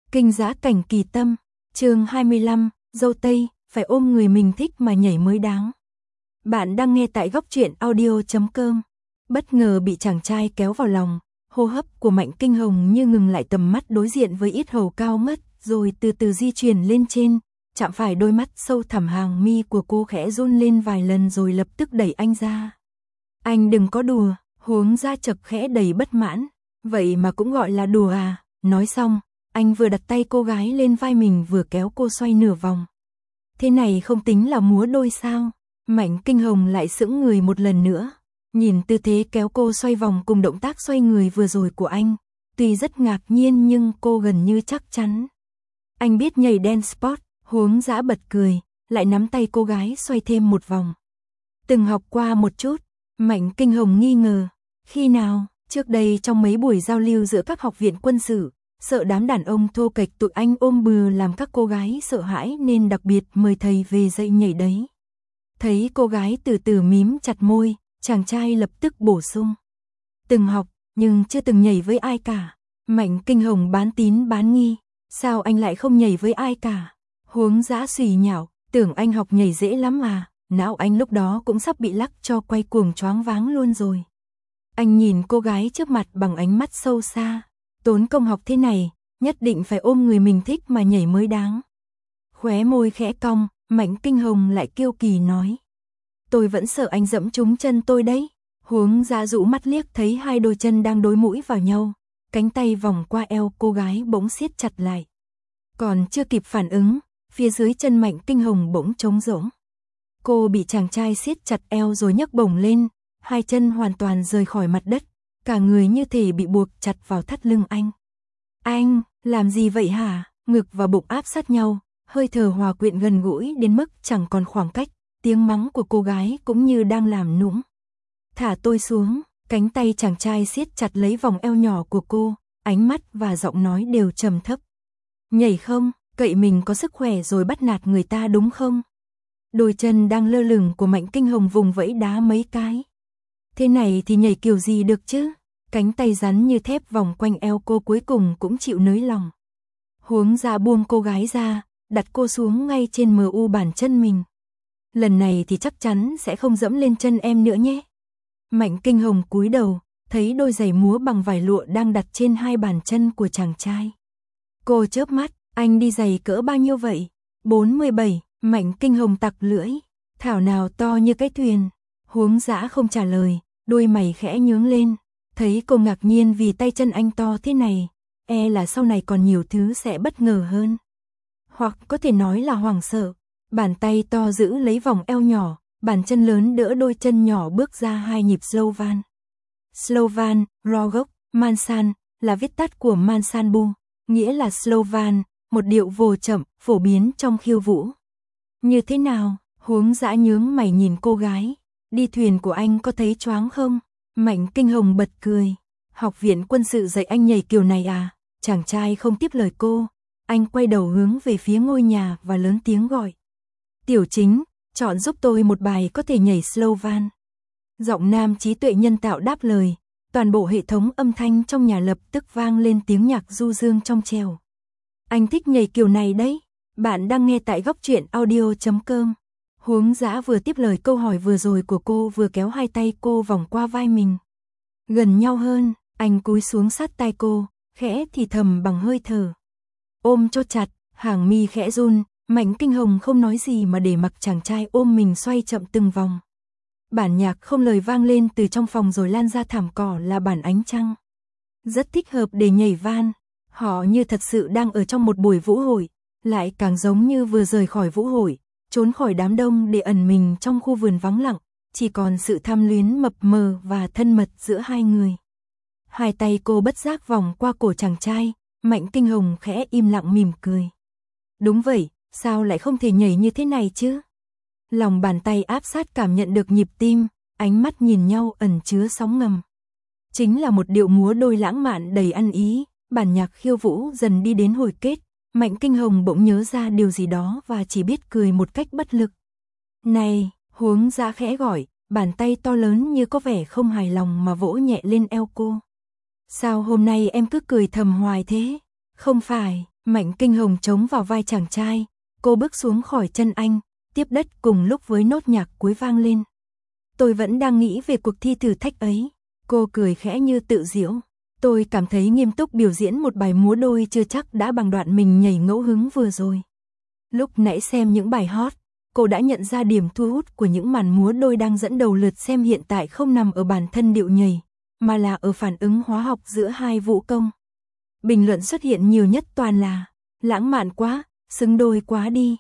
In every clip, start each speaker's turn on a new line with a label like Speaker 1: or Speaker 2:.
Speaker 1: Kinh Dã Cảnh Kỳ Tâm, chương 25, dâu tây, phải ôm người mình thích mà nhảy mới đáng. Bạn đang nghe tại góc truyện audio.com. Bất ngờ bị chàng trai kéo vào lòng, hô hấp của Mạnh Kinh Hồng như ngừng lại, tầm mắt đối diện với yết hầu cao ngất, rồi từ từ di chuyển lên trên, chạm phải đôi mắt sâu thẳm, hàng mi của cô khẽ run lên vài lần rồi lập tức đẩy anh ra. Anh đừng có đùa, Huống Dã chậc khẽ đầy bất mãn. Vậy mà cũng gọi là đùa à? Nói xong, anh vừa đặt tay cô gái lên vai mình vừa kéo cô xoay nửa vòng. Thế này không tính là múa đôi sao? Mạnh Kinh Hồng lại sững người một lần nữa, nhìn tư thế kéo cô xoay vòng cùng động tác xoay người vừa rồi của anh. Tuy rất ngạc nhiên nhưng cô gần như chắc chắn. Anh biết nhảy dance sport. Huống Dã bật cười, lại nắm tay cô gái xoay thêm một vòng. Từng học qua một chút. Mạnh Kinh Hồng nghi ngờ. Khi nào? Trước đây trong mấy buổi giao lưu giữa các học viện quân sự, sợ đám đàn ông thô kệch tụi anh ôm bừa làm các cô gái sợ hãi nên đặc biệt mời thầy về dạy nhảy đấy. Thấy cô gái từ từ mím chặt môi, chàng trai lập tức bổ sung. Từng học, nhưng chưa từng nhảy với ai cả. Mạnh Kinh Hồng bán tín bán nghi. Sao anh lại không nhảy với ai cả? Huống Dã xùy nhạo, tưởng anh học nhảy dễ lắm à? Não anh lúc đó cũng sắp bị lắc cho quay cuồng choáng váng luôn rồi. Anh nhìn cô gái trước mặt bằng ánh mắt sâu xa. Tốn công học thế này, nhất định phải ôm người mình thích mà nhảy mới đáng. Khóe môi khẽ cong, Mạnh Kinh Hồng lại kiêu kỳ nói. Tôi vẫn sợ anh dẫm trúng chân tôi đấy. Huống Dã dụ mắt liếc thấy hai đôi chân đang đối mũi vào nhau. Cánh tay vòng qua eo cô gái bỗng siết chặt lại. Còn chưa kịp phản ứng, phía dưới chân Mạnh Kinh Hồng bỗng trống rỗng. Cô bị chàng trai siết chặt eo rồi nhấc bổng lên, hai chân hoàn toàn rời khỏi mặt đất, cả người như thể bị buộc chặt vào thắt lưng anh. Anh, làm gì vậy hả? Ngực và bụng áp sát nhau, hơi thở hòa quyện gần gũi đến mức chẳng còn khoảng cách, tiếng mắng của cô gái cũng như đang làm nũng. Thả tôi xuống, cánh tay chàng trai siết chặt lấy vòng eo nhỏ của cô, ánh mắt và giọng nói đều trầm thấp. Nhảy không? Cậy mình có sức khỏe rồi bắt nạt người ta đúng không? Đôi chân đang lơ lửng của Mạnh Kinh Hồng vùng vẫy đá mấy cái. Thế này thì nhảy kiểu gì được chứ? Cánh tay rắn như thép vòng quanh eo cô cuối cùng cũng chịu nới lòng. Huống Dã buông cô gái ra, đặt cô xuống ngay trên mu bàn chân mình. Lần này thì chắc chắn sẽ không dẫm lên chân em nữa nhé. Mạnh Kinh Hồng cúi đầu, thấy đôi giày múa bằng vải lụa đang đặt trên hai bàn chân của chàng trai. Cô chớp mắt, anh đi giày cỡ bao nhiêu vậy? 47, Mạnh Kinh Hồng tặc lưỡi. Thảo nào to như cái thuyền. Huống Dã không trả lời, đôi mày khẽ nhướng lên. Thấy cô ngạc nhiên vì tay chân anh to thế này, e là sau này còn nhiều thứ sẽ bất ngờ hơn. Hoặc có thể nói là hoảng sợ. Bàn tay to giữ lấy vòng eo nhỏ, bàn chân lớn đỡ đôi chân nhỏ bước ra hai nhịp Slovan. Slovan, Rogok, Mansan, là viết tắt của Mansanbu, nghĩa là Slovan, một điệu vồ chậm, phổ biến trong khiêu vũ. Như thế nào? Huống Dã nhướng mày nhìn cô gái. Đi thuyền của anh có thấy choáng không? Mạnh Kinh Hồng bật cười. Học viện quân sự dạy anh nhảy kiểu này à? Chàng trai không tiếp lời cô. Anh quay đầu hướng về phía ngôi nhà và lớn tiếng gọi. Tiểu Chính, chọn giúp tôi một bài có thể nhảy Slovan. Giọng nam trí tuệ nhân tạo đáp lời. Toàn bộ hệ thống âm thanh trong nhà lập tức vang lên tiếng nhạc du dương trong trẻo. Anh thích nhảy kiểu này đấy. Bạn đang nghe tại góc truyện audio.com. Huống Dã vừa tiếp lời câu hỏi vừa rồi của cô vừa kéo hai tay cô vòng qua vai mình. Gần nhau hơn, anh cúi xuống sát tai cô, khẽ thì thầm bằng hơi thở. Ôm cho chặt, hàng mi khẽ run, Mạnh Kinh Hồng không nói gì mà để mặc chàng trai ôm mình xoay chậm từng vòng. Bản nhạc không lời vang lên từ trong phòng rồi lan ra thảm cỏ là bản ánh trăng. Rất thích hợp để nhảy van. Họ như thật sự đang ở trong một buổi vũ hội, lại càng giống như vừa rời khỏi vũ hội, trốn khỏi đám đông để ẩn mình trong khu vườn vắng lặng, chỉ còn sự tham luyến mập mờ và thân mật giữa hai người. Hai tay cô bất giác vòng qua cổ chàng trai, Mạnh Kinh Hồng khẽ im lặng mỉm cười. Đúng vậy, sao lại không thể nhảy như thế này chứ? Lòng bàn tay áp sát cảm nhận được nhịp tim, ánh mắt nhìn nhau ẩn chứa sóng ngầm. Chính là một điệu múa đôi lãng mạn đầy ăn ý, bản nhạc khiêu vũ dần đi đến hồi kết. Mạnh Kinh Hồng bỗng nhớ ra điều gì đó và chỉ biết cười một cách bất lực. Này, Huống Dã khẽ gọi, bàn tay to lớn như có vẻ không hài lòng mà vỗ nhẹ lên eo cô. Sao hôm nay em cứ cười thầm hoài thế? Không phải, Mạnh Kinh Hồng chống vào vai chàng trai, cô bước xuống khỏi chân anh, tiếp đất cùng lúc với nốt nhạc cuối vang lên. Tôi vẫn đang nghĩ về cuộc thi thử thách ấy. Cô cười khẽ như tự giễu. Tôi cảm thấy nghiêm túc biểu diễn một bài múa đôi chưa chắc đã bằng đoạn mình nhảy ngẫu hứng vừa rồi. Lúc nãy xem những bài hot, cô đã nhận ra điểm thu hút của những màn múa đôi đang dẫn đầu lượt xem hiện tại không nằm ở bản thân điệu nhảy, mà là ở phản ứng hóa học giữa hai vũ công. Bình luận xuất hiện nhiều nhất toàn là lãng mạn quá, xứng đôi quá đi.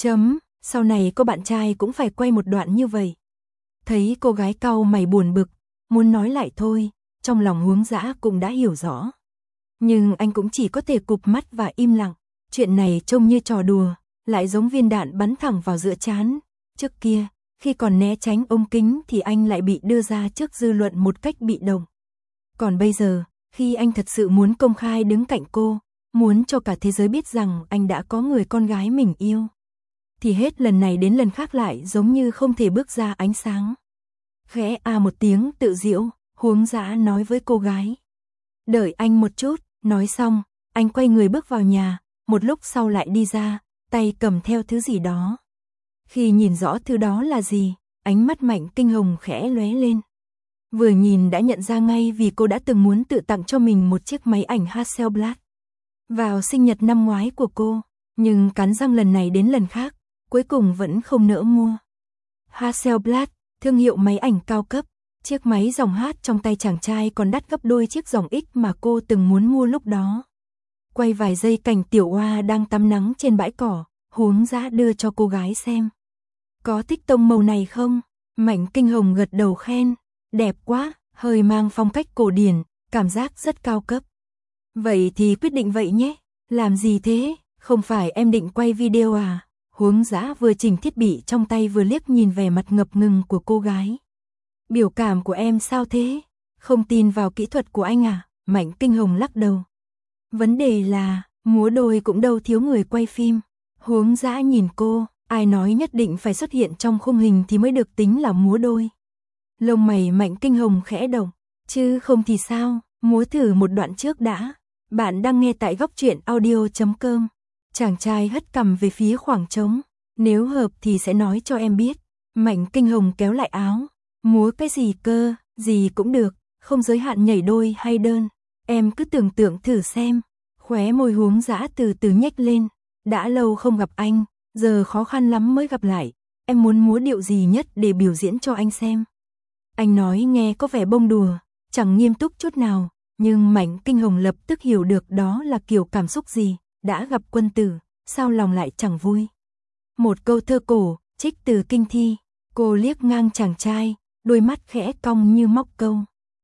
Speaker 1: Sau này cô bạn trai cũng phải quay một đoạn như vậy. Thấy cô gái cau mày buồn bực, muốn nói lại thôi, trong lòng Hướng Dã cũng đã hiểu rõ. Nhưng anh cũng chỉ có thể cụp mắt và im lặng. Chuyện này trông như trò đùa, lại giống viên đạn bắn thẳng vào giữa trán. Trước kia, khi còn né tránh ống kính thì anh lại bị đưa ra trước dư luận một cách bị động. Còn bây giờ, khi anh thật sự muốn công khai đứng cạnh cô, muốn cho cả thế giới biết rằng anh đã có người con gái mình yêu, thì hết lần này đến lần khác lại giống như không thể bước ra ánh sáng. Khẽ một tiếng tự giễu, Hướng Dã nói với cô gái. Đợi anh một chút, nói xong, anh quay người bước vào nhà, một lúc sau lại đi ra, tay cầm theo thứ gì đó. Khi nhìn rõ thứ đó là gì, ánh mắt Mạnh Kinh Hồng khẽ lóe lên. Vừa nhìn đã nhận ra ngay vì cô đã từng muốn tự tặng cho mình một chiếc máy ảnh Hasselblad vào sinh nhật năm ngoái của cô, nhưng cắn răng lần này đến lần khác, cuối cùng vẫn không nỡ mua. Hasselblad, thương hiệu máy ảnh cao cấp, chiếc máy dòng H trong tay chàng trai còn đắt gấp đôi chiếc dòng X mà cô từng muốn mua lúc đó. Quay vài giây cảnh tiểu oa đang tắm nắng trên bãi cỏ, Hướng Dã đưa cho cô gái xem. Có thích tông màu này không? Mạnh Kinh Hồng gật đầu khen. Đẹp quá, hơi mang phong cách cổ điển, cảm giác rất cao cấp. Vậy thì quyết định vậy nhé. Làm gì thế? Không phải em định quay video à? Hướng Dã vừa chỉnh thiết bị trong tay vừa liếc nhìn vẻ mặt ngập ngừng của cô gái. Biểu cảm của em sao thế? Không tin vào kỹ thuật của anh à? Mạnh Kinh Hồng lắc đầu. Vấn đề là, múa đôi cũng đâu thiếu người quay phim. Hướng Dã nhìn cô, ai nói nhất định phải xuất hiện trong khung hình thì mới được tính là múa đôi. Lông mày Mạnh Kinh Hồng khẽ động, chứ không thì sao, múa thử một đoạn trước đã. Bạn đang nghe tại Góc Truyện Audio.com. Chàng trai hất cằm về phía khoảng trống. Nếu hợp thì sẽ nói cho em biết. Mạnh Kinh Hồng kéo lại áo. Múa cái gì cơ, gì cũng được, không giới hạn nhảy đôi hay đơn. Em cứ tưởng tượng thử xem. Khóe môi Hướng Dã từ từ nhếch lên. Đã lâu không gặp anh, giờ khó khăn lắm mới gặp lại. Em muốn múa điệu gì nhất để biểu diễn cho anh xem. Anh nói nghe có vẻ bông đùa, chẳng nghiêm túc chút nào, nhưng Mạnh Kinh Hồng lập tức hiểu được đó là kiểu cảm xúc gì. Đã gặp quân tử, sao lòng lại chẳng vui. Một câu thơ cổ, trích từ kinh thi. Cô liếc ngang chàng trai, đôi mắt khẽ cong như móc câu.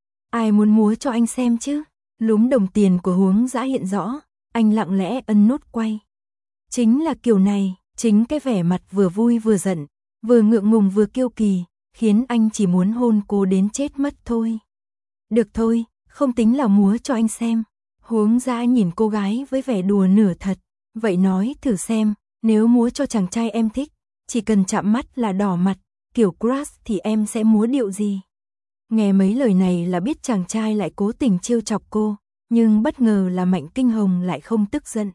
Speaker 1: Ai muốn múa cho anh xem chứ? Lúm đồng tiền của Hướng Dã hiện rõ, anh lặng lẽ ấn nút quay. Chính là kiểu này, chính cái vẻ mặt vừa vui vừa giận, vừa ngượng ngùng vừa kiêu kỳ, khiến anh chỉ muốn hôn cô đến chết mất thôi. Được thôi, không tính là múa cho anh xem. Hướng Dã nhìn cô gái với vẻ đùa nửa thật. Vậy nói thử xem, nếu múa cho chàng trai em thích, chỉ cần chạm mắt là đỏ mặt, kiểu crush thì em sẽ múa điệu gì? Nghe mấy lời này là biết chàng trai lại cố tình trêu chọc cô, nhưng bất ngờ là Mạnh Kinh Hồng lại không tức giận.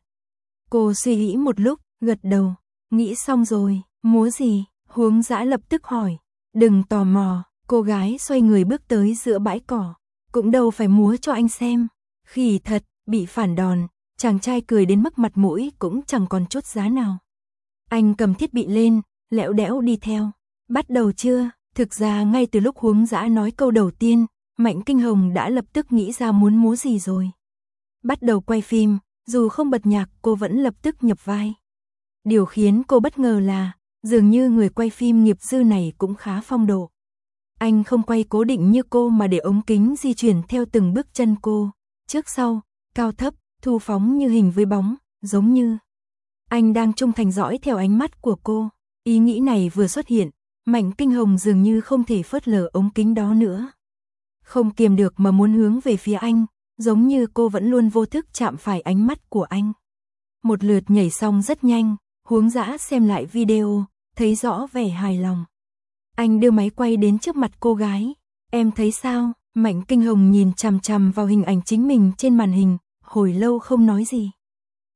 Speaker 1: Cô suy nghĩ một lúc, gật đầu, nghĩ xong rồi, múa gì? Hướng Dã lập tức hỏi. Đừng tò mò, cô gái xoay người bước tới giữa bãi cỏ, cũng đâu phải múa cho anh xem. Khỉ thật, bị phản đòn, chàng trai cười đến mức mặt mũi cũng chẳng còn chút giá nào. Anh cầm thiết bị lên, lẽo đẽo đi theo. Bắt đầu chưa? Thực ra ngay từ lúc Hướng Dã nói câu đầu tiên, Mạnh Kinh Hồng đã lập tức nghĩ ra muốn múa gì rồi. Bắt đầu quay phim, dù không bật nhạc cô vẫn lập tức nhập vai. Điều khiến cô bất ngờ là, dường như người quay phim nghiệp dư này cũng khá phong độ. Anh không quay cố định như cô mà để ống kính di chuyển theo từng bước chân cô, trước sau, cao thấp, thu phóng như hình với bóng, giống như anh đang trung thành dõi theo ánh mắt của cô. Ý nghĩ này vừa xuất hiện, Mạnh Kinh Hồng dường như không thể phớt lờ ống kính đó nữa. Không kiềm được mà muốn hướng về phía anh, giống như cô vẫn luôn vô thức chạm phải ánh mắt của anh. Một lượt nhảy xong rất nhanh, Hướng Dã xem lại video, thấy rõ vẻ hài lòng. Anh đưa máy quay đến trước mặt cô gái. Em thấy sao? Mạnh Kinh Hồng nhìn chằm chằm vào hình ảnh chính mình trên màn hình, hồi lâu không nói gì.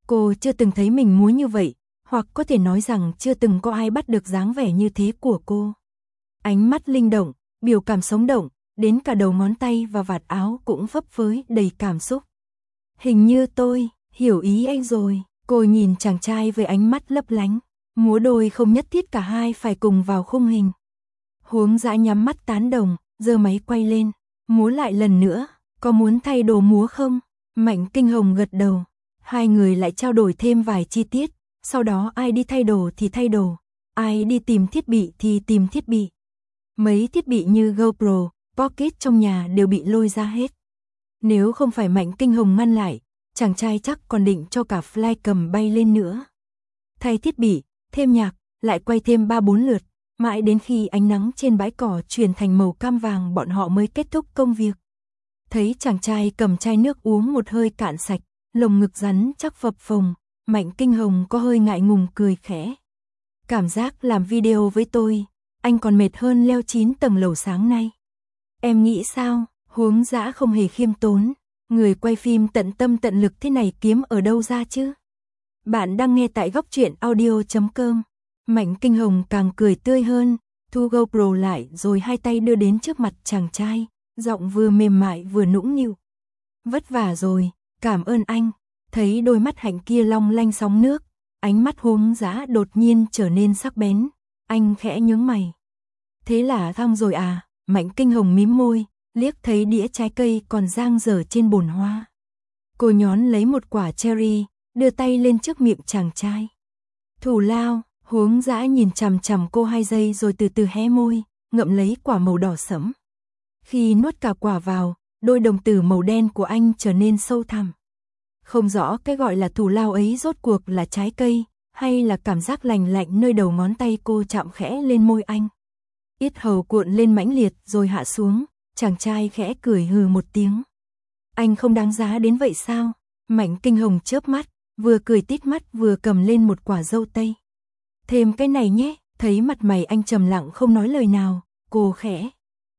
Speaker 1: Cô chưa từng thấy mình múa như vậy, hoặc có thể nói rằng chưa từng có ai bắt được dáng vẻ như thế của cô. Ánh mắt linh động, biểu cảm sống động, đến cả đầu ngón tay và vạt áo cũng phấp phới đầy cảm xúc. Hình như tôi hiểu ý anh rồi, cô nhìn chàng trai với ánh mắt lấp lánh. Múa đôi không nhất thiết cả hai phải cùng vào khung hình. Huống Dã nhắm mắt tán đồng, giơ máy quay lên, múa lại lần nữa, có muốn thay đồ múa không? Mạnh Kinh Hồng gật đầu, hai người lại trao đổi thêm vài chi tiết, sau đó ai đi thay đồ thì thay đồ, ai đi tìm thiết bị thì tìm thiết bị. Mấy thiết bị như GoPro, Pocket trong nhà đều bị lôi ra hết. Nếu không phải Mạnh Kinh Hồng ngăn lại, chàng trai chắc còn định cho cả flycam bay lên nữa. Thay thiết bị, thêm nhạc, lại quay thêm 3-4 lượt, mãi đến khi ánh nắng trên bãi cỏ chuyển thành màu cam vàng bọn họ mới kết thúc công việc. Thấy chàng trai cầm chai nước uống một hơi cạn sạch, lồng ngực rắn chắc phập phồng, Mạnh Kinh Hồng có hơi ngại ngùng cười khẽ. Cảm giác làm video với tôi, anh còn mệt hơn leo 9 tầng lầu sáng nay. Em nghĩ sao? Huống Dã không hề khiêm tốn, người quay phim tận tâm tận lực thế này kiếm ở đâu ra chứ? Bạn đang nghe tại Góc Truyện Audio.com. Mạnh Kinh Hồng càng cười tươi hơn, thu GoPro lại rồi hai tay đưa đến trước mặt chàng trai, giọng vừa mềm mại vừa nũng nịu. Vất vả rồi, cảm ơn anh. Thấy đôi mắt hạnh kia long lanh sóng nước, ánh mắt Huống Dã đột nhiên trở nên sắc bén, anh khẽ nhướng mày. Thế là xong rồi à? Mạnh Kinh Hồng mím môi, liếc thấy đĩa trái cây còn dang dở trên bồn hoa. Cô nhón lấy một quả cherry, đưa tay lên trước miệng chàng trai. Thù lao. Huống Dã nhìn chằm chằm cô 2 giây rồi từ từ hé môi, ngậm lấy quả màu đỏ sẫm. Khi nuốt cả quả vào, đôi đồng tử màu đen của anh trở nên sâu thẳm. Không rõ cái gọi là thù lao ấy rốt cuộc là trái cây, hay là cảm giác lành lạnh nơi đầu ngón tay cô chạm khẽ lên môi anh. Yết hầu cuộn lên mãnh liệt rồi hạ xuống, chàng trai khẽ cười hừ một tiếng. Anh không đáng giá đến vậy sao? Mạnh Kinh Hồng chớp mắt, vừa cười tít mắt vừa cầm lên một quả dâu tây. Thêm cái này nhé, thấy mặt mày anh trầm lặng không nói lời nào, cô khẽ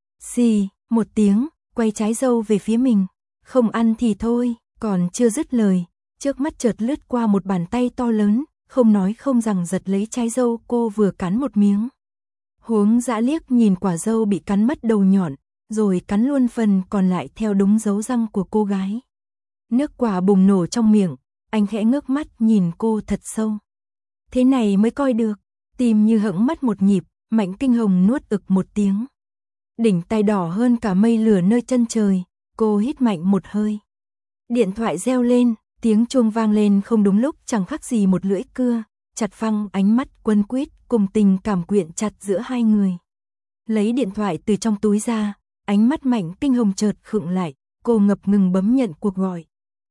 Speaker 1: xì một tiếng, quay trái dâu về phía mình. Không ăn thì thôi, còn chưa dứt lời, trước mắt chợt lướt qua một bàn tay to lớn, không nói không rằng giật lấy trái dâu cô vừa cắn một miếng. Huống Dã liếc nhìn quả dâu bị cắn mất đầu nhọn, rồi cắn luôn phần còn lại theo đúng dấu răng của cô gái. Nước quả bùng nổ trong miệng, anh khẽ ngước mắt nhìn cô thật sâu. Thế này mới coi được, tim như hững mất một nhịp, Mạnh Kinh Hồng nuốt ực một tiếng. Đỉnh tai đỏ hơn cả mây lửa nơi chân trời, cô hít mạnh một hơi. Điện thoại reo lên, tiếng chuông vang lên không đúng lúc chẳng khác gì một lưỡi cưa, chặt phăng ánh mắt quấn quýt cùng tình cảm quyện chặt giữa hai người. Lấy điện thoại từ trong túi ra, ánh mắt Mạnh Kinh Hồng chợt khựng lại, cô ngập ngừng bấm nhận cuộc gọi.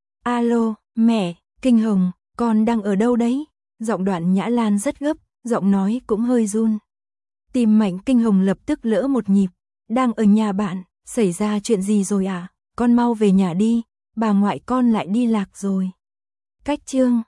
Speaker 1: Alo, mẹ, Kinh Hồng, con đang ở đâu đấy? Giọng Đoạn Nhã Lan rất gấp, giọng nói cũng hơi run. Tim Mạnh Kinh Hồng lập tức lỡ một nhịp. Đang ở nhà bạn, xảy ra chuyện gì rồi à? Con mau về nhà đi, bà ngoại con lại đi lạc rồi. Cách chương